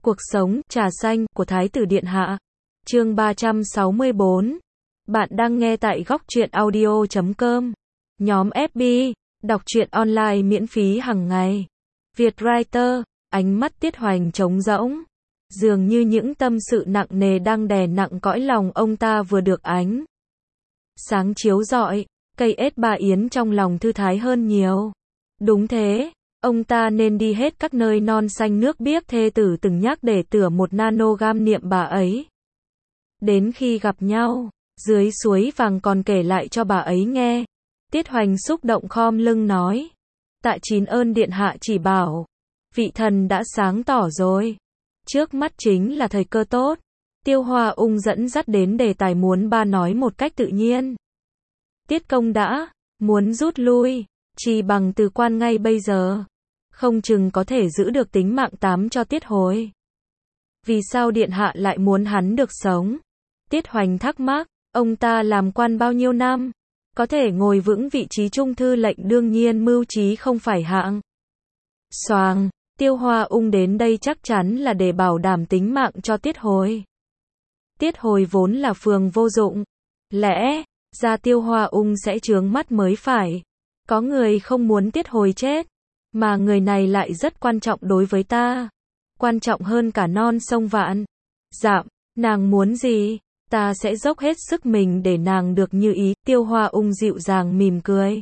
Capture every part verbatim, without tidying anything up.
Cuộc sống, trà xanh, của Thái tử Điện Hạ. Chương ba trăm sáu mươi bốn. Bạn đang nghe tại góc truyện audio chấm com. Nhóm ép bê, đọc truyện online miễn phí hàng ngày. Vietwriter, ánh mắt Tiết Hoành trống rỗng. Dường như những tâm sự nặng nề đang đè nặng cõi lòng ông ta vừa được ánh sáng chiếu rọi, cây ết bà yến trong lòng thư thái hơn nhiều. Đúng thế, ông ta nên đi hết các nơi non xanh nước biếc thê tử từng nhắc để tựa một nanogram niệm bà ấy. Đến khi gặp nhau, dưới suối vàng còn kể lại cho bà ấy nghe. Tiết Hoành xúc động khom lưng nói. Tạ chín ơn Điện Hạ chỉ bảo. Vị thần đã sáng tỏ rồi. Trước mắt chính là thời cơ tốt. Tiêu Hoa Ung dẫn dắt đến đề tài muốn ba nói một cách tự nhiên. Tiết công đã muốn rút lui, chỉ bằng từ quan ngay bây giờ. Không chừng có thể giữ được tính mạng tám cho Tiết Hồi. Vì sao Điện Hạ lại muốn hắn được sống? Tiết Hoành thắc mắc, ông ta làm quan bao nhiêu năm? Có thể ngồi vững vị trí trung thư lệnh đương nhiên mưu trí không phải hạng. Xoàng, Tiêu Hoa Ung đến đây chắc chắn là để bảo đảm tính mạng cho Tiết Hồi. Tiết Hồi vốn là phường vô dụng. Lẽ ra Tiêu Hoa Ung sẽ chướng mắt mới phải. Có người không muốn Tiết Hồi chết. Mà người này lại rất quan trọng đối với ta. Quan trọng hơn cả non sông vạn dặm. Nàng muốn gì? Ta sẽ dốc hết sức mình để nàng được như ý. Tiêu Hoa Ung dịu dàng mỉm cười.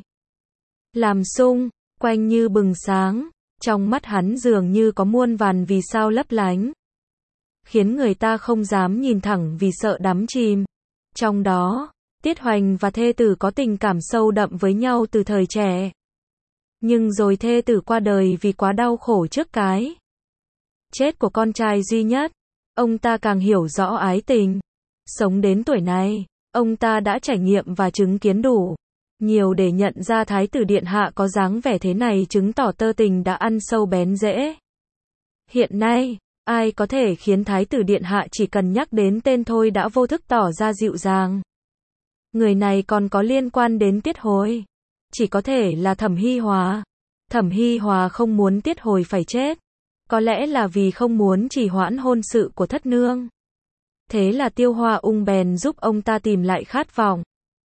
Làm sung, quanh như bừng sáng. Trong mắt hắn dường như có muôn vàn vì sao lấp lánh. Khiến người ta không dám nhìn thẳng vì sợ đắm chìm. Trong đó, Tiết Hoành và thê tử có tình cảm sâu đậm với nhau từ thời trẻ. Nhưng rồi thê tử qua đời vì quá đau khổ trước cái chết của con trai duy nhất. Ông ta càng hiểu rõ ái tình. Sống đến tuổi này, ông ta đã trải nghiệm và chứng kiến đủ nhiều để nhận ra Thái tử Điện Hạ có dáng vẻ thế này chứng tỏ tơ tình đã ăn sâu bén rễ. Hiện nay, ai có thể khiến Thái tử Điện Hạ chỉ cần nhắc đến tên thôi đã vô thức tỏ ra dịu dàng. Người này còn có liên quan đến Tiết Hồi. Chỉ có thể là Thẩm Hi Hòa. Thẩm Hi Hòa không muốn Tiết Hồi phải chết. Có lẽ là vì không muốn trì hoãn hôn sự của thất nương. Thế là Tiêu Hoa Ung bèn giúp ông ta tìm lại khát vọng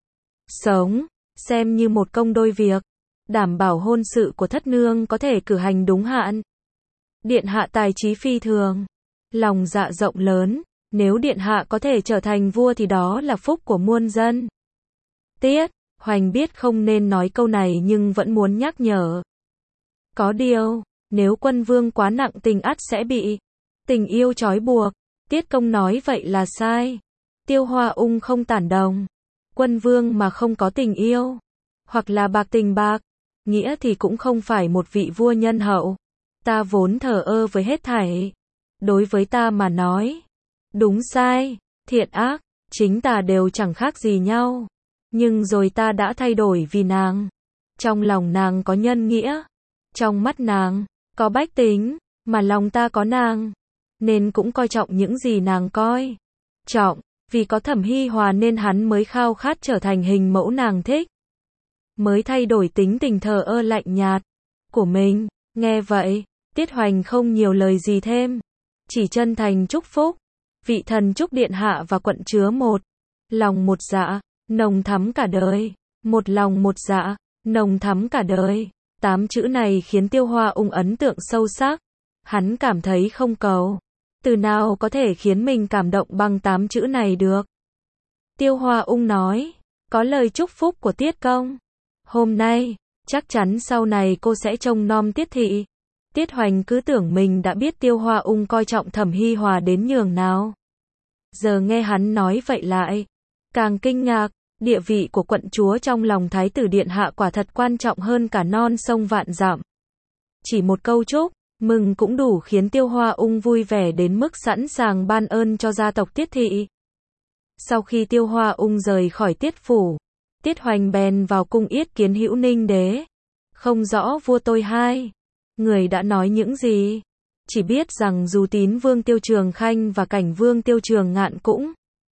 sống, xem như một công đôi việc, đảm bảo hôn sự của thất nương có thể cử hành đúng hạn. Điện Hạ tài trí phi thường, lòng dạ rộng lớn, nếu Điện Hạ có thể trở thành vua thì đó là phúc của muôn dân. Tiết Hoành biết không nên nói câu này nhưng vẫn muốn nhắc nhở. Có điều, nếu quân vương quá nặng tình ắt sẽ bị tình yêu trói buộc. Tiết công nói vậy là sai. Tiêu Hoa Ung không tản đồng. Quân vương mà không có tình yêu, hoặc là bạc tình bạc, nghĩa thì cũng không phải một vị vua nhân hậu. Ta vốn thờ ơ với hết thảy. Đối với ta mà nói, đúng sai, thiện ác, chính tà đều chẳng khác gì nhau. Nhưng rồi ta đã thay đổi vì nàng. Trong lòng nàng có nhân nghĩa. Trong mắt nàng, có bách tính, mà lòng ta có nàng. Nên cũng coi trọng những gì nàng coi trọng. Vì có Thẩm Hi Hòa nên hắn mới khao khát trở thành hình mẫu nàng thích. Mới thay đổi tính tình thờ ơ lạnh nhạt của mình. Nghe vậy, Tiết Hoành không nhiều lời gì thêm. Chỉ chân thành chúc phúc. Vị thần chúc Điện Hạ và quận chúa một lòng một dạ, nồng thắm cả đời. Một lòng một dạ, nồng thắm cả đời. Tám chữ này khiến Tiêu Hoa Ung ấn tượng sâu sắc. Hắn cảm thấy không cầu từ nào có thể khiến mình cảm động bằng tám chữ này được. Tiêu Hoa Ung nói, có lời chúc phúc của Tiết công. Hôm nay, chắc chắn sau này cô sẽ trông nom Tiết thị. Tiết Hoành cứ tưởng mình đã biết Tiêu Hoa Ung coi trọng Thẩm Hi Hòa đến nhường nào. Giờ nghe hắn nói vậy lại, càng kinh ngạc. Địa vị của quận chúa trong lòng Thái tử Điện Hạ quả thật quan trọng hơn cả non sông vạn dặm. Chỉ một câu chúc mừng cũng đủ khiến Tiêu Hoa Ung vui vẻ đến mức sẵn sàng ban ơn cho gia tộc Tiết thị. Sau khi Tiêu Hoa Ung rời khỏi Tiết phủ, Tiết Hoành bèn vào cung yết kiến Hữu Ninh đế. Không rõ vua tôi hai người đã nói những gì, chỉ biết rằng dù Tín Vương Tiêu Trường Khanh và Cảnh Vương Tiêu Trường Ngạn cũng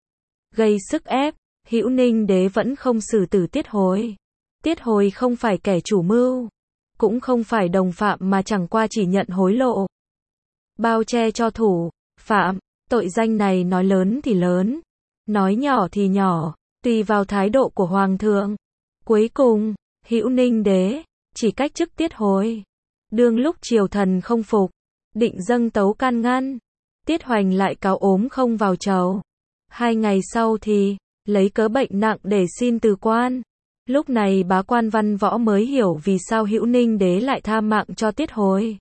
gây sức ép, Hữu Ninh đế vẫn không xử tử Tiết Hồi. Tiết Hồi không phải kẻ chủ mưu, cũng không phải đồng phạm mà chẳng qua chỉ nhận hối lộ. bao che cho thủ, phạm, tội danh này nói lớn thì lớn, nói nhỏ thì nhỏ, tùy vào thái độ của Hoàng thượng. Cuối cùng, Hữu Ninh đế, chỉ cách chức Tiết Hồi. Đương lúc triều thần không phục, định dâng tấu can ngăn, Tiết Hoành lại cáo ốm không vào chầu. Hai ngày sau thì, lấy cớ bệnh nặng để xin từ quan. Lúc này bá quan văn võ mới hiểu vì sao Hữu Ninh đế lại tha mạng cho Tiết Hồi.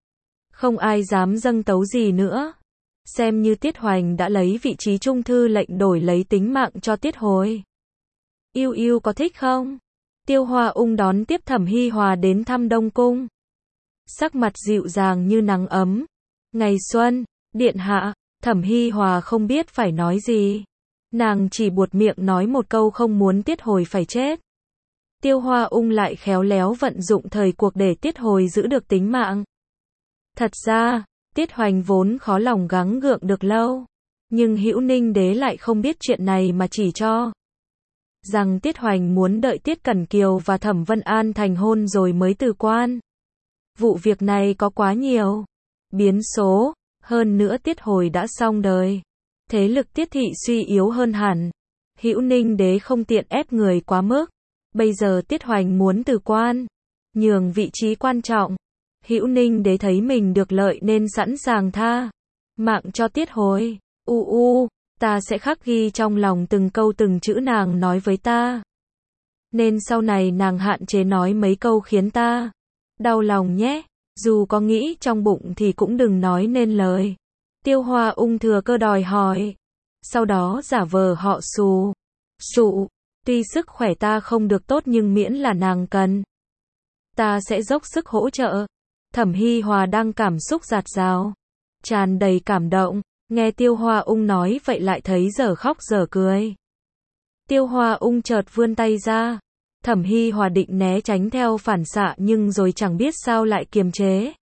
Không ai dám dâng tấu gì nữa. Xem như Tiết Hoành đã lấy vị trí trung thư lệnh đổi lấy tính mạng cho Tiết Hồi. Yêu yêu có thích không? Tiêu Hoa Ung đón tiếp Thẩm Hi Hòa đến thăm Đông Cung. Sắc mặt dịu dàng như nắng ấm. Ngày xuân, điện hạ, Thẩm Hi Hòa không biết phải nói gì. Nàng chỉ buột miệng nói một câu không muốn Tiết Hồi phải chết. Tiêu Hoa Ung lại khéo léo vận dụng thời cuộc để Tiết Hồi giữ được tính mạng. Thật ra, Tiết Hoành vốn khó lòng gắng gượng được lâu. Nhưng Hữu Ninh đế lại không biết chuyện này mà chỉ cho rằng Tiết Hoành muốn đợi Tiết Cẩn Kiều và Thẩm Vân An thành hôn rồi mới từ quan. Vụ việc này có quá nhiều biến số, hơn nữa Tiết Hồi đã xong đời. Thế lực Tiết thị suy yếu hơn hẳn. Hữu Ninh đế không tiện ép người quá mức. Bây giờ Tiết Hoành muốn từ quan, nhường vị trí quan trọng. Hữu Ninh đế thấy mình được lợi nên sẵn sàng tha mạng cho Tiết Hồi. U u, ta sẽ khắc ghi trong lòng từng câu từng chữ nàng nói với ta. Nên sau này nàng hạn chế nói mấy câu khiến ta đau lòng nhé. Dù có nghĩ trong bụng thì cũng đừng nói nên lời. Tiêu Hoa Ung thừa cơ đòi hỏi. Sau đó giả vờ họ Xù. Sụ, tuy sức khỏe ta không được tốt nhưng miễn là nàng cần, ta sẽ dốc sức hỗ trợ. Thẩm Hi Hòa đang cảm xúc dạt dào, tràn đầy cảm động. Nghe Tiêu Hoa Ung nói vậy lại thấy dở khóc dở cười. Tiêu Hoa Ung chợt vươn tay ra. Thẩm Hi Hòa định né tránh theo phản xạ nhưng rồi chẳng biết sao lại kiềm chế.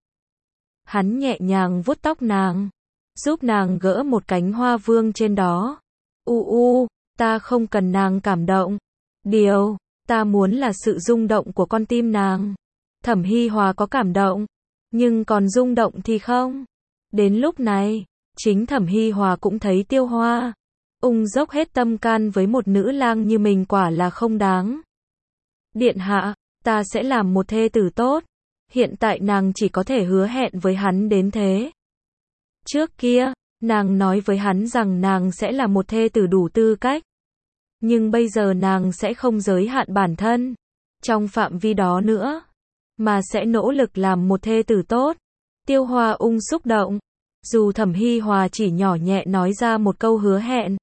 Hắn nhẹ nhàng vuốt tóc nàng, giúp nàng gỡ một cánh hoa vương trên đó. U u, ta không cần nàng cảm động. Điều ta muốn là sự rung động của con tim nàng. Thẩm Hi Hòa có cảm động, nhưng còn rung động thì không. Đến lúc này, chính Thẩm Hi Hòa cũng thấy Tiêu Hoa Ung dốc hết tâm can với một nữ lang như mình quả là không đáng. Điện hạ, ta sẽ làm một thê tử tốt. Hiện tại nàng chỉ có thể hứa hẹn với hắn đến thế. Trước kia, nàng nói với hắn rằng nàng sẽ là một thê tử đủ tư cách. Nhưng bây giờ nàng sẽ không giới hạn bản thân trong phạm vi đó nữa, mà sẽ nỗ lực làm một thê tử tốt. Tiêu Hoa Ung xúc động. Dù Thẩm Hi Hòa chỉ nhỏ nhẹ nói ra một câu hứa hẹn,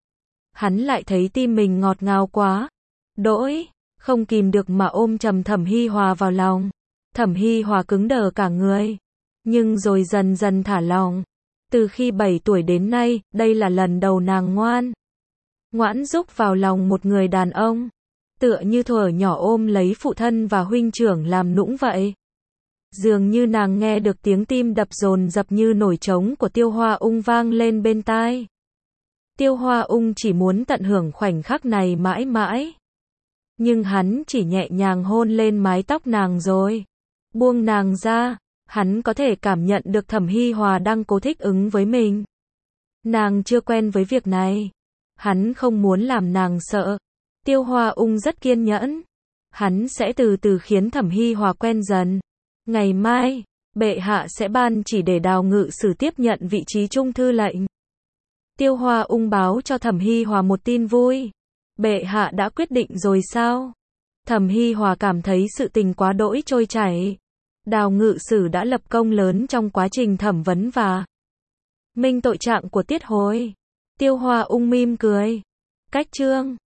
hắn lại thấy tim mình ngọt ngào quá. Đỗi, không kìm được mà ôm chầm Thẩm Hi Hòa vào lòng. Thẩm Hi Hòa cứng đờ cả người, nhưng rồi dần dần thả lòng. Từ khi bảy tuổi đến nay, đây là lần đầu nàng ngoan ngoãn rúc vào lòng một người đàn ông. Tựa như thuở nhỏ ôm lấy phụ thân và huynh trưởng làm nũng vậy. Dường như nàng nghe được tiếng tim đập dồn dập như nổi trống của Tiêu Hoa Ung vang lên bên tai. Tiêu Hoa Ung chỉ muốn tận hưởng khoảnh khắc này mãi mãi. Nhưng hắn chỉ nhẹ nhàng hôn lên mái tóc nàng rồi buông nàng ra. Hắn có thể cảm nhận được Thẩm Hi Hòa đang cố thích ứng với mình. Nàng chưa quen với việc này. Hắn không muốn làm nàng sợ. Tiêu Hoa Ung rất kiên nhẫn. Hắn sẽ từ từ khiến Thẩm Hi Hòa quen dần. Ngày mai, bệ hạ sẽ ban chỉ để Đào Ngự Sử tiếp nhận vị trí trung thư lệnh. Tiêu Hoa Ung báo cho Thẩm Hi Hòa một tin vui. Bệ hạ đã quyết định rồi sao? Thẩm Hi Hòa cảm thấy sự tình quá đỗi trôi chảy. Đào Ngự Sử đã lập công lớn trong quá trình thẩm vấn và minh tội trạng của Tiết Hồi. Tiêu Hoa Ung mỉm cười. Cách chương